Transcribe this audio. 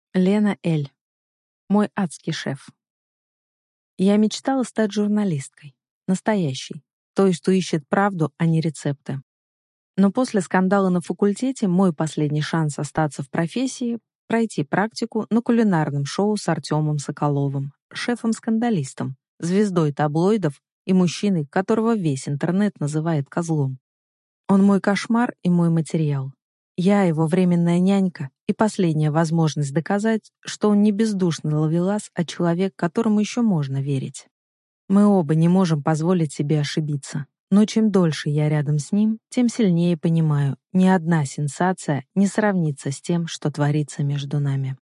Лена Эль. Мой адский шеф. Я мечтала стать журналисткой. Настоящей. Той, что ищет правду, а не рецепты. Но после скандала на факультете мой последний шанс остаться в профессии — пройти практику на кулинарном шоу с Артемом Соколовым, шефом-скандалистом, звездой таблоидов и мужчиной, которого весь интернет называет козлом. Он мой кошмар и мой материал. Я его временная нянька и последняя возможность доказать, что он не бездушный ловелас, а человек, которому еще можно верить. Мы оба не можем позволить себе ошибиться. Но чем дольше я рядом с ним, тем сильнее понимаю, ни одна сенсация не сравнится с тем, что творится между нами.